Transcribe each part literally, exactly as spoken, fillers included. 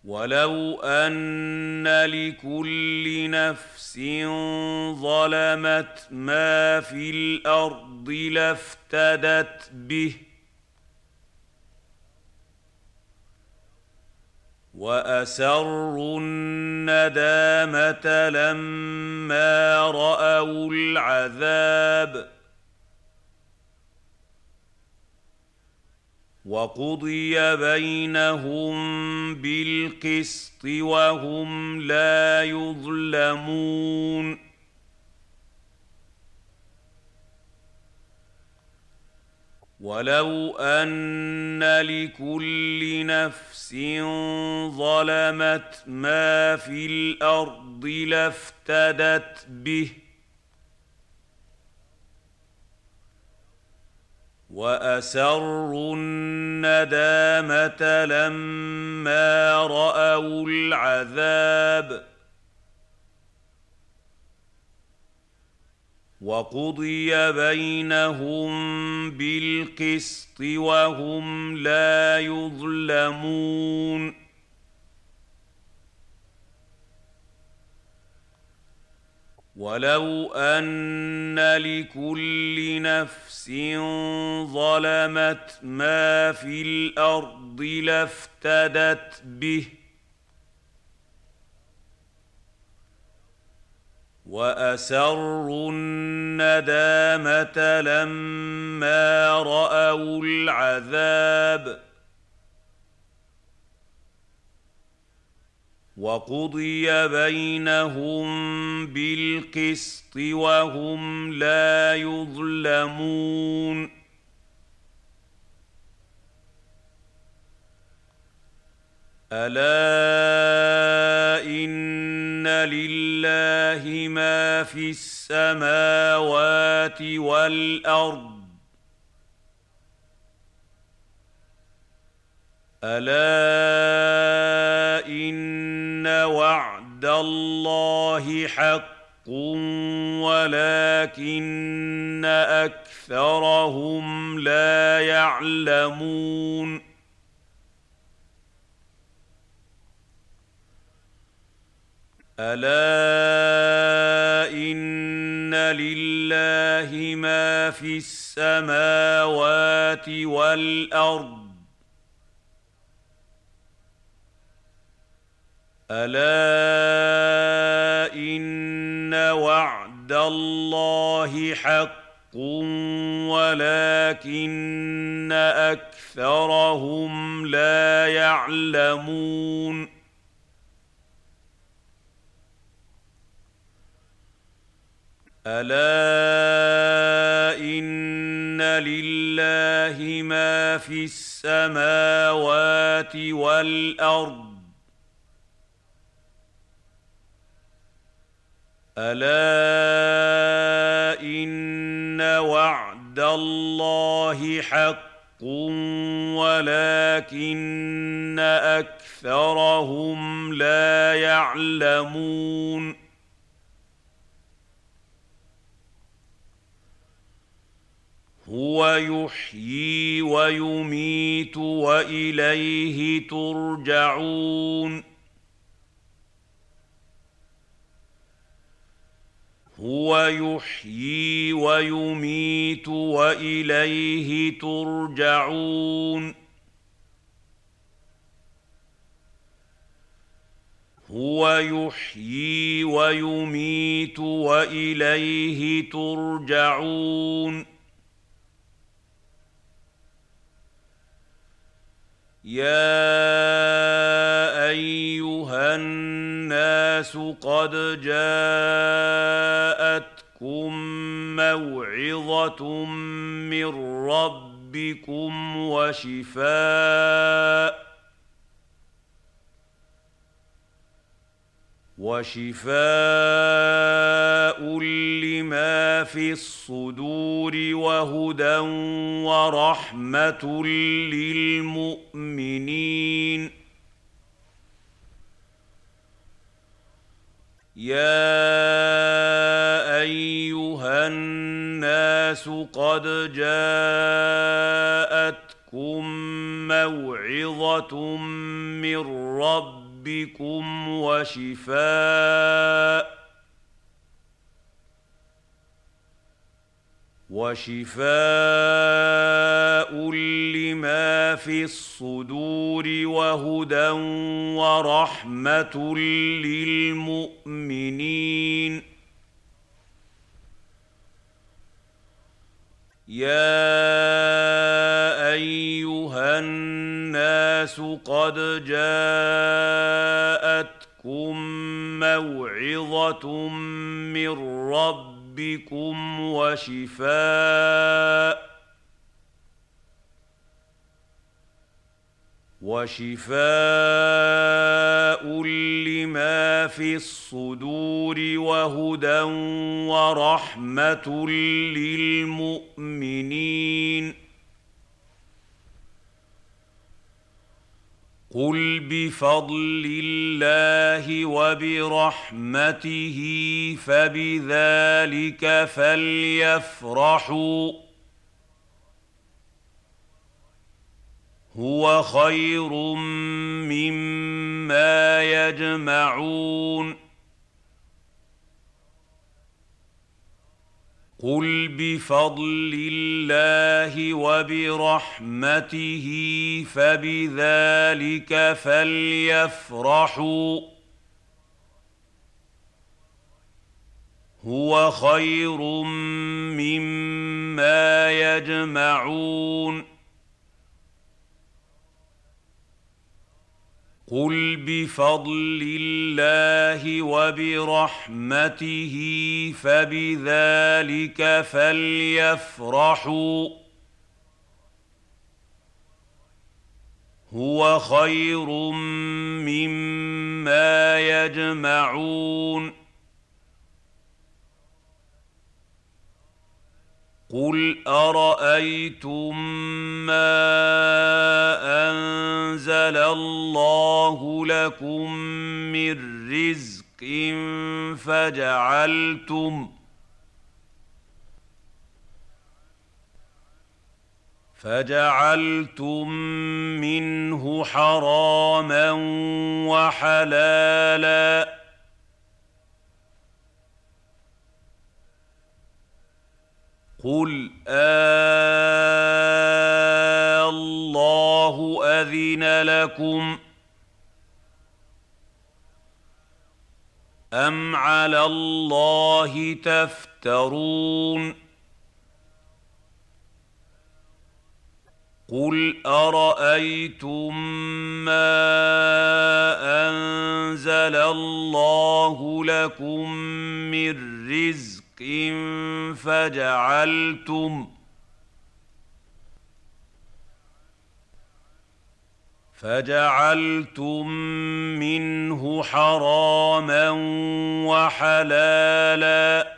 ولو أن لكل نفس ظلمت ما في الأرض لافتدت به وأسروا الندامة لما رأوا العذاب وقضي بينهم بالقسط وهم لا يظلمون ولو أن لكل نفس ظلمت ما في الأرض لافتدت به وأسروا الندامة لما رأوا العذاب وقضي بينهم بالقسط وهم لا يظلمون ولو أن لكل نفس ظلمت ما في الأرض لافتدت به وأسروا الندامة لما رأوا العذاب وقضي بينهم بالقسط وهم لا يظلمون ألا إن لله ما في السماوات والأرض ألا إن وعد الله حق ولكن أكثرهم لا يعلمون ألا إن لله ما في السماوات والأرض ألا إن وعد الله حق ولكن أكثرهم لا يعلمون ألا إن لله ما في السماوات والأرض ألا إن وعد الله حق ولكن أكثرهم لا يعلمون هو يحيي ويميت وإليه ترجعون هو يحيي ويميت وإليه ترجعون هو يحيي ويميت وإليه ترجعون يا أيها الناس قد جاءتكم موعظة من ربكم وشفاء وشفاء لما في الصدور وهدى ورحمة للمؤمنين يا أيها الناس قد جاءتكم موعظة من ربكم ربكم وشفاء وشفاء لما في الصدور وهدى ورحمة للمؤمنين. يا أيها الناس قد جاءتكم موعظة من ربكم وشفاء وشفاء لما في الصدور وهدى ورحمة للمؤمنين. قل بفضل الله وبرحمته فبذلك فليفرحوا هو خير مما يجمعون. قل بفضل الله وبرحمته فبذلك فليفرحوا هو خير مما يجمعون. قل بفضل الله وبرحمته فبذلك فليفرحوا هو خير مما يجمعون. قل أرأيتم ما أنزل الله لكم من رزق فجعلتم فجعلتم منه حراما وحلالا قل آه الله أذن لكم أم على الله تفترون. قل أرأيتم ما أنزل الله لكم من رزق فجعلتم فجعلتم منه حراما وحلالا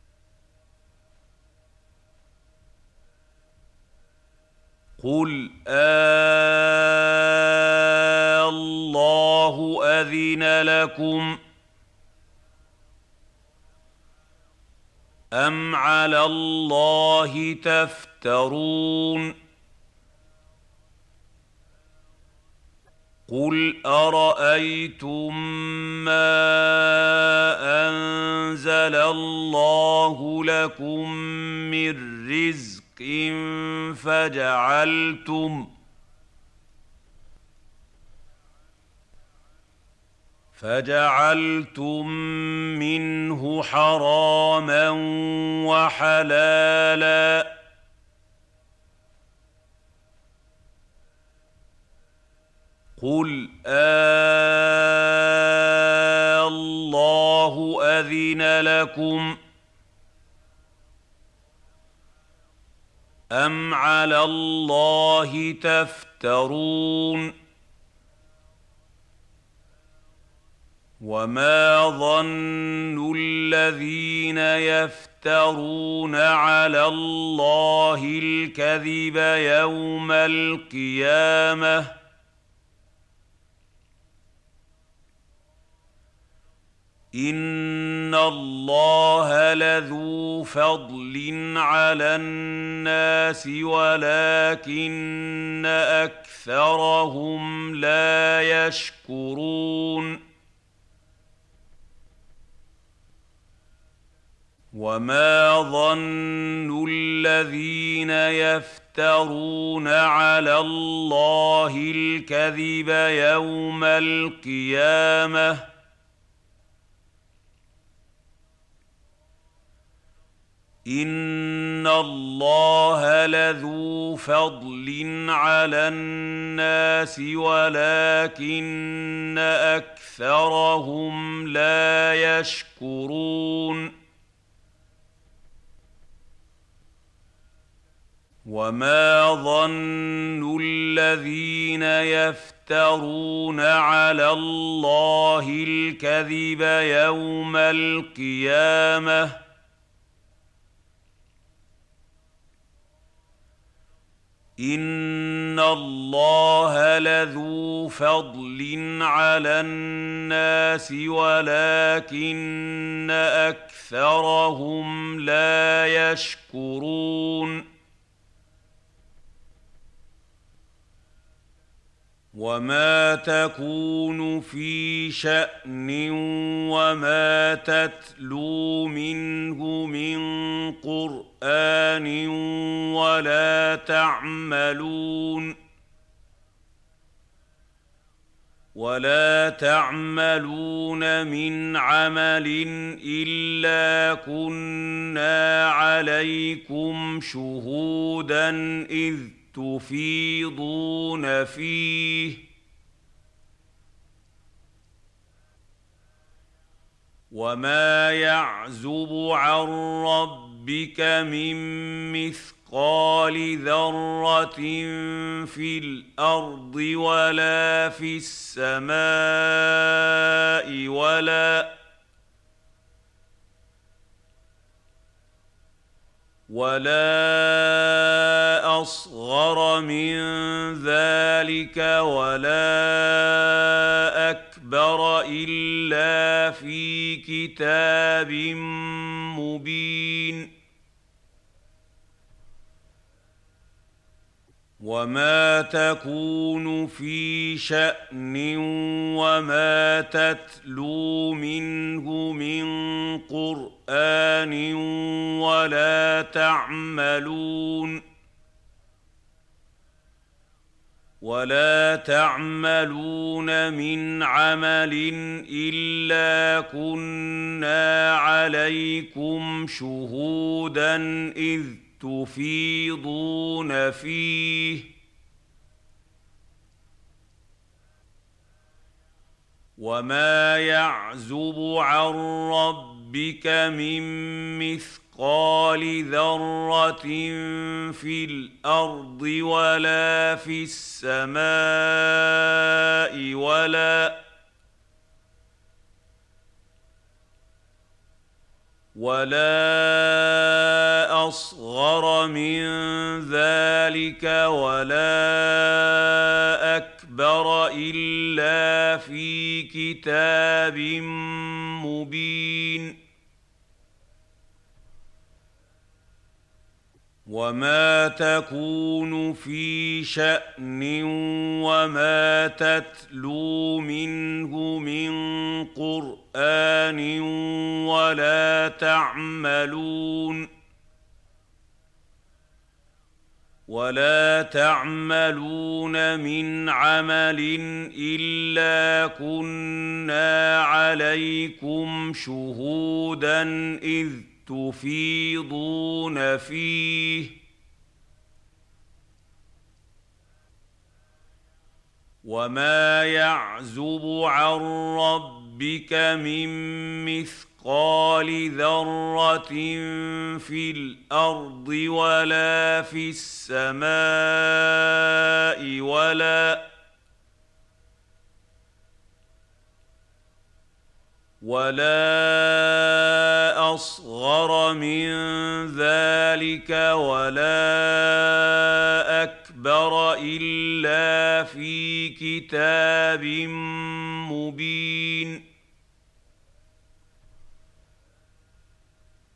قل آه الله أذن لكم أم على الله تفترون. قل أرأيتم ما أنزل الله لكم من رزق فجعلتم فجعلتم منه حراما وحلالا قل آه الله أذن لكم أم على الله تفترون. وما ظن الذين يفترون على الله الكذب يوم القيامة إن الله لذو فضل على الناس ولكن أكثرهم لا يشكرون وما ظن الذين يفترون على الله الكذب يوم القيامة إن الله لذو فضل على الناس ولكن أكثرهم لا يشكرون وما ظن الذين يفترون على الله الكذب يوم القيامة إن الله لذو فضل على الناس ولكن أكثرهم لا يشكرون وما تكون في شأن وما تتلو منه من قرآن ولا تعملون ولا تعملون من عمل إلا كنا عليكم شهودا إذ تفيضون فيه وما يعزب عن ربك من مثقال ذرة في الأرض ولا في السماء ولا ولا أصغر من ذلك ولا أكبر إلا في كتاب مبين وما تكون في شأن وما تتلو منه من قرآن ولا تعملون ولا تعملون من عمل إلا كنا عليكم شهودا إذ تفيضون فيه وما يعزب عن ربك من مثقال ذرة في الأرض ولا في السماء ولا ولا أصغر من ذلك ولا أكبر إلا في كتاب مبين وما تكون في شأن وما تتلو منه من قرآن ولا تعملون ولا تعملون من عمل إلا كنا عليكم شهودا إذ تفيضون فيه وما يعزب عن ربك من مثقال ذرة في الأرض ولا في السماء ولا ولا أصغر من ذلك ولا أكبر إلا في كتاب مبين